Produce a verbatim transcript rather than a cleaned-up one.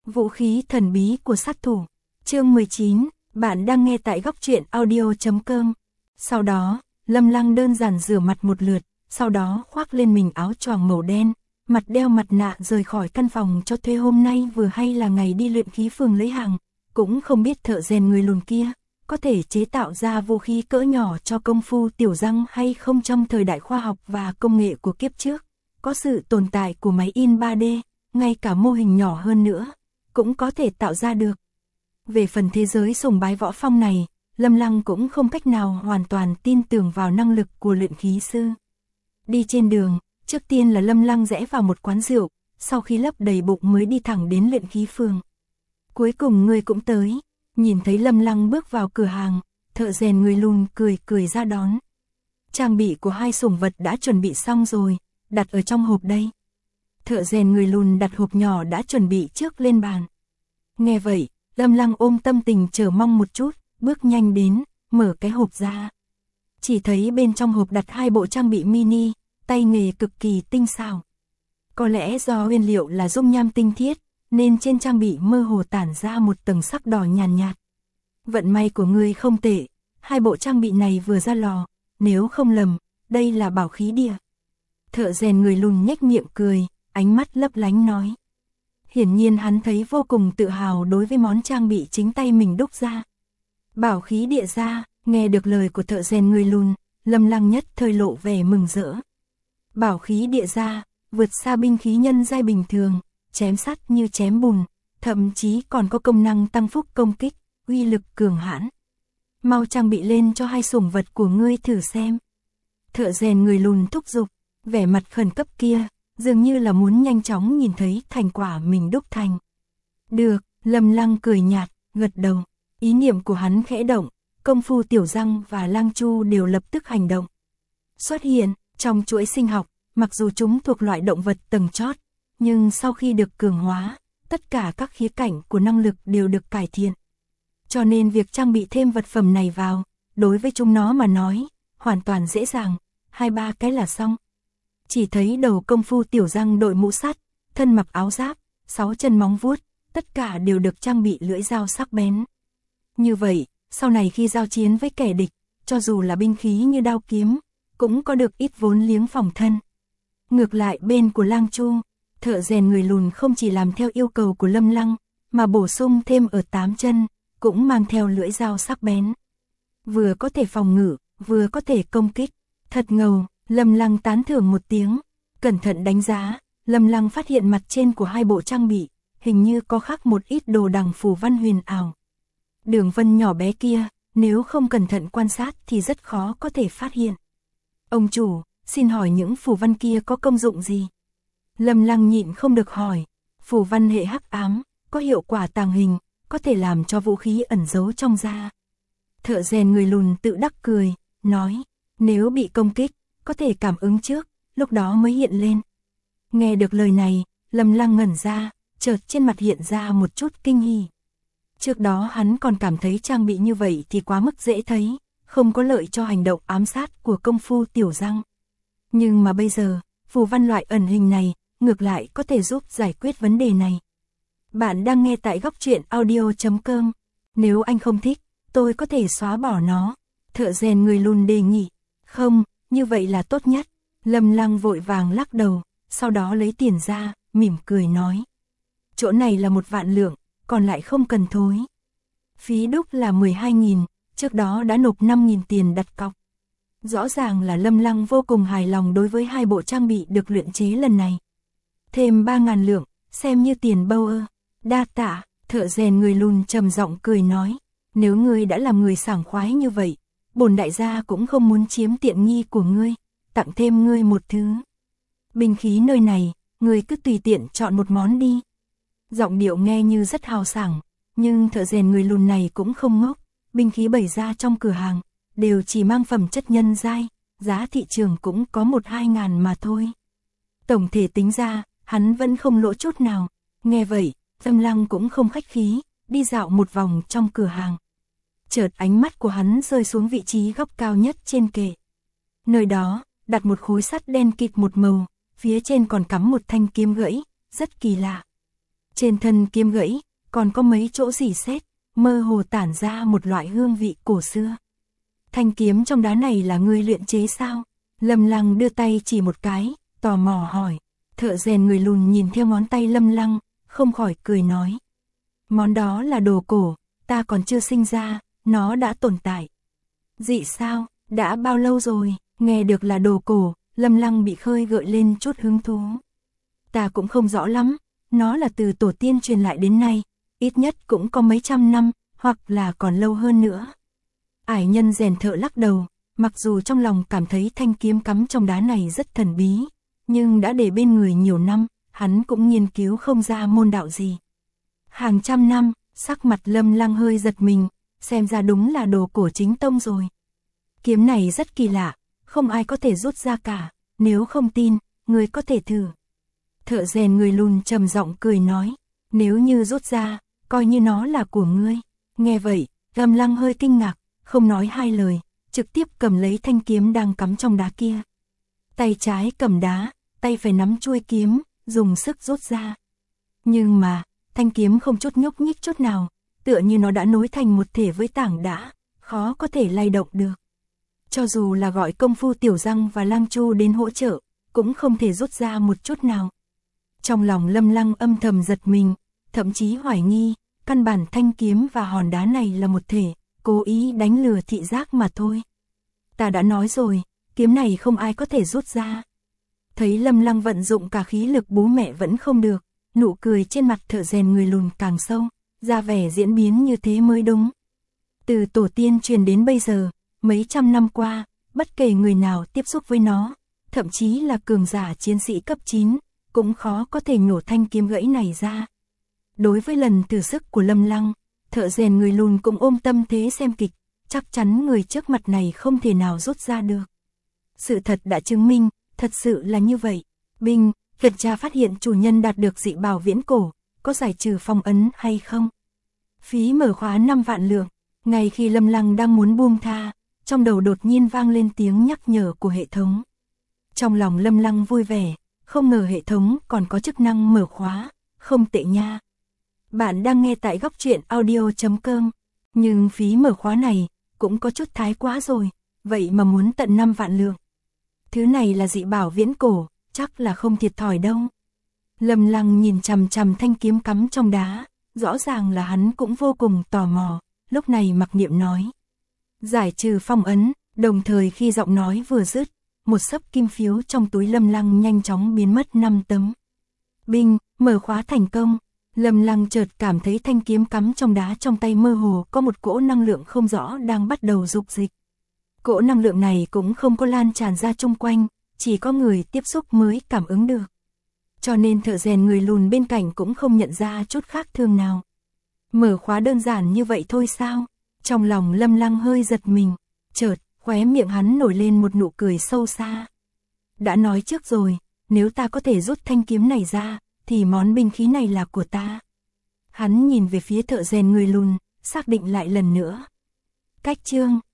Vũ khí thần bí của sát thủ. Chương mười chín, bạn đang nghe tại góc truyện audio chấm com. Sau đó, Lâm Lăng đơn giản rửa mặt một lượt, sau đó khoác lên mình áo choàng màu đen, mặt đeo mặt nạ rời khỏi căn phòng cho thuê. Hôm nay vừa hay là ngày đi luyện khí phường lấy hàng, cũng không biết thợ rèn người lùn kia có thể chế tạo ra vũ khí cỡ nhỏ cho công phu tiểu răng hay không. Trong thời đại khoa học và công nghệ của kiếp trước, có sự tồn tại của máy in ba D, ngay cả mô hình nhỏ hơn nữa cũng có thể tạo ra được. Về phần thế giới sùng bái võ phong này, Lâm Lăng cũng không cách nào hoàn toàn tin tưởng vào năng lực của luyện khí sư. Đi trên đường, trước tiên là Lâm Lăng rẽ vào một quán rượu, sau khi lấp đầy bụng mới đi thẳng đến luyện khí phường. Cuối cùng người cũng tới, nhìn thấy Lâm Lăng bước vào cửa hàng, thợ rèn người lùn cười cười ra đón. Trang bị của hai sủng vật đã chuẩn bị xong rồi, đặt ở trong hộp đây. Thợ rèn người lùn đặt hộp nhỏ đã chuẩn bị trước lên bàn. Nghe vậy, Lâm Lăng ôm tâm tình chờ mong một chút, bước nhanh đến, mở cái hộp ra. Chỉ thấy bên trong hộp đặt hai bộ trang bị mini, tay nghề cực kỳ tinh xảo. Có lẽ do nguyên liệu là dung nham tinh thiết, nên trên trang bị mơ hồ tản ra một tầng sắc đỏ nhàn nhạt, nhạt. Vận may của ngươi không tệ, hai bộ trang bị này vừa ra lò, nếu không lầm, đây là bảo khí địa. Thợ rèn người lùn nhếch miệng cười, ánh mắt lấp lánh nói. Hiển nhiên hắn thấy vô cùng tự hào đối với món trang bị chính tay mình đúc ra. Bảo khí địa ra, nghe được lời của thợ rèn người lùn, Lâm Lăng nhất thời lộ vẻ mừng rỡ. Bảo khí địa ra, vượt xa binh khí nhân giai bình thường, chém sắt như chém bùn, thậm chí còn có công năng tăng phúc công kích, uy lực cường hãn. Mau trang bị lên cho hai sủng vật của ngươi thử xem. Thợ rèn người lùn thúc giục, vẻ mặt khẩn cấp kia, dường như là muốn nhanh chóng nhìn thấy thành quả mình đúc thành. Được, Lâm Lăng cười nhạt, gật đầu. Ý niệm của hắn khẽ động, công phu tiểu răng và lang chu đều lập tức hành động. Xuất hiện, trong chuỗi sinh học, mặc dù chúng thuộc loại động vật tầng chót, nhưng sau khi được cường hóa, tất cả các khía cạnh của năng lực đều được cải thiện. Cho nên việc trang bị thêm vật phẩm này vào, đối với chúng nó mà nói, hoàn toàn dễ dàng, hai ba cái là xong. Chỉ thấy đầu công phu tiểu răng đội mũ sắt, thân mặc áo giáp, sáu chân móng vuốt, tất cả đều được trang bị lưỡi dao sắc bén. Như vậy, sau này khi giao chiến với kẻ địch, cho dù là binh khí như đao kiếm, cũng có được ít vốn liếng phòng thân. Ngược lại bên của lang chu, thợ rèn người lùn không chỉ làm theo yêu cầu của Lâm Lăng, mà bổ sung thêm ở tám chân, cũng mang theo lưỡi dao sắc bén. Vừa có thể phòng ngự, vừa có thể công kích, thật ngầu. Lâm Lăng tán thưởng một tiếng, cẩn thận đánh giá, Lâm Lăng phát hiện mặt trên của hai bộ trang bị, hình như có khắc một ít đồ đằng phù văn huyền ảo. Đường vân nhỏ bé kia, nếu không cẩn thận quan sát thì rất khó có thể phát hiện. Ông chủ, xin hỏi những phù văn kia có công dụng gì? Lâm Lăng nhịn không được hỏi. Phù văn hệ hắc ám, có hiệu quả tàng hình, có thể làm cho vũ khí ẩn giấu trong da. Thợ rèn người lùn tự đắc cười, nói, nếu bị công kích, có thể cảm ứng trước, lúc đó mới hiện lên. Nghe được lời này, Lâm Lăng ngẩn ra, chợt trên mặt hiện ra một chút kinh hỉ. Trước đó hắn còn cảm thấy trang bị như vậy thì quá mức dễ thấy, không có lợi cho hành động ám sát của công phu tiểu răng. Nhưng mà bây giờ, phù văn loại ẩn hình này, ngược lại có thể giúp giải quyết vấn đề này. Bạn đang nghe tại góc truyện audio chấm com. Nếu anh không thích, tôi có thể xóa bỏ nó. Thợ rèn người lùn đề nghị. Không, như vậy là tốt nhất. Lâm Lăng vội vàng lắc đầu, sau đó lấy tiền ra, mỉm cười nói. Chỗ này là một vạn lượng, còn lại không cần thối. Phí đúc là mười hai nghìn, trước đó đã nộp năm nghìn tiền đặt cọc. Rõ ràng là Lâm Lăng vô cùng hài lòng đối với hai bộ trang bị được luyện chế lần này. Thêm ba ngàn lượng, xem như tiền bâu ơ. Đa tạ, thợ rèn người lùn trầm giọng cười nói. Nếu ngươi đã làm người sảng khoái như vậy, bổn đại gia cũng không muốn chiếm tiện nghi của ngươi, tặng thêm ngươi một thứ. Binh khí nơi này, ngươi cứ tùy tiện chọn một món đi. Giọng điệu nghe như rất hào sảng, nhưng thợ rèn người lùn này cũng không ngốc. Binh khí bày ra trong cửa hàng, đều chỉ mang phẩm chất nhân giai, giá thị trường cũng có một hai ngàn mà thôi. Tổng thể tính ra, hắn vẫn không lỗ chút nào. Nghe vậy, Lâm Lăng cũng không khách khí, đi dạo một vòng trong cửa hàng. Chợt ánh mắt của hắn rơi xuống vị trí góc cao nhất trên kệ. Nơi đó, đặt một khối sắt đen kịt một màu, phía trên còn cắm một thanh kiếm gãy, rất kỳ lạ. Trên thân kiếm gãy, còn có mấy chỗ rỉ sét, mơ hồ tản ra một loại hương vị cổ xưa. Thanh kiếm trong đá này là ngươi luyện chế sao? Lâm Lăng đưa tay chỉ một cái, tò mò hỏi. Thợ rèn người lùn nhìn theo ngón tay Lâm Lăng, không khỏi cười nói. Món đó là đồ cổ, ta còn chưa sinh ra, nó đã tồn tại. Dị sao, đã bao lâu rồi? Nghe được là đồ cổ, Lâm Lăng bị khơi gợi lên chút hứng thú. Ta cũng không rõ lắm, nó là từ tổ tiên truyền lại đến nay, ít nhất cũng có mấy trăm năm, hoặc là còn lâu hơn nữa. Ải nhân rèn thợ lắc đầu, mặc dù trong lòng cảm thấy thanh kiếm cắm trong đá này rất thần bí, nhưng đã để bên người nhiều năm, hắn cũng nghiên cứu không ra môn đạo gì. Hàng trăm năm, sắc mặt Lâm Lăng hơi giật mình, xem ra đúng là đồ cổ chính tông rồi. Kiếm này rất kỳ lạ, không ai có thể rút ra cả, nếu không tin, người có thể thử. Thợ rèn người lùn trầm giọng cười nói, nếu như rút ra, coi như nó là của ngươi. Nghe vậy, Lâm Lăng hơi kinh ngạc, không nói hai lời, trực tiếp cầm lấy thanh kiếm đang cắm trong đá kia. Tay trái cầm đá, tay phải nắm chuôi kiếm, dùng sức rút ra. Nhưng mà, thanh kiếm không chút nhúc nhích chút nào, tựa như nó đã nối thành một thể với tảng đá, khó có thể lay động được. Cho dù là gọi công phu Tiểu Răng và Lang Chu đến hỗ trợ, cũng không thể rút ra một chút nào. Trong lòng Lâm Lăng âm thầm giật mình, thậm chí hoài nghi, căn bản thanh kiếm và hòn đá này là một thể, cố ý đánh lừa thị giác mà thôi. Ta đã nói rồi, kiếm này không ai có thể rút ra. Thấy Lâm Lăng vận dụng cả khí lực bố mẹ vẫn không được, nụ cười trên mặt thợ rèn người lùn càng sâu, ra vẻ diễn biến như thế mới đúng. Từ tổ tiên truyền đến bây giờ, mấy trăm năm qua, bất kể người nào tiếp xúc với nó, thậm chí là cường giả chiến sĩ cấp chín, cũng khó có thể nhổ thanh kiếm gãy này ra. Đối với lần thử sức của Lâm Lăng, thợ rèn người lùn cũng ôm tâm thế xem kịch, chắc chắn người trước mặt này không thể nào rút ra được. Sự thật đã chứng minh, thật sự là như vậy. Binh, kiểm tra phát hiện chủ nhân đạt được dị bảo viễn cổ, có giải trừ phong ấn hay không? Phí mở khóa năm vạn lượng, ngay khi Lâm Lăng đang muốn buông tha, trong đầu đột nhiên vang lên tiếng nhắc nhở của hệ thống. Trong lòng Lâm Lăng vui vẻ, không ngờ hệ thống còn có chức năng mở khóa, không tệ nha. Bạn đang nghe tại góc truyện audio chấm com, nhưng phí mở khóa này cũng có chút thái quá rồi, vậy mà muốn tận năm vạn lượng. Thứ này là dị bảo viễn cổ, chắc là không thiệt thòi đâu. Lâm Lăng nhìn chằm chằm thanh kiếm cắm trong đá, rõ ràng là hắn cũng vô cùng tò mò, lúc này mặc niệm nói. Giải trừ phong ấn, đồng thời khi giọng nói vừa dứt, một xấp kim phiếu trong túi Lâm Lăng nhanh chóng biến mất năm tấm. Binh, mở khóa thành công. Lâm Lăng chợt cảm thấy thanh kiếm cắm trong đá trong tay mơ hồ có một cỗ năng lượng không rõ đang bắt đầu dục dịch. Cỗ năng lượng này cũng không có lan tràn ra chung quanh, chỉ có người tiếp xúc mới cảm ứng được. Cho nên thợ rèn người lùn bên cạnh cũng không nhận ra chút khác thường nào. Mở khóa đơn giản như vậy thôi sao? Trong lòng Lâm Lăng hơi giật mình, chợt, khóe miệng hắn nổi lên một nụ cười sâu xa. Đã nói trước rồi, nếu ta có thể rút thanh kiếm này ra, thì món binh khí này là của ta. Hắn nhìn về phía thợ rèn người lùn, xác định lại lần nữa. Cách chương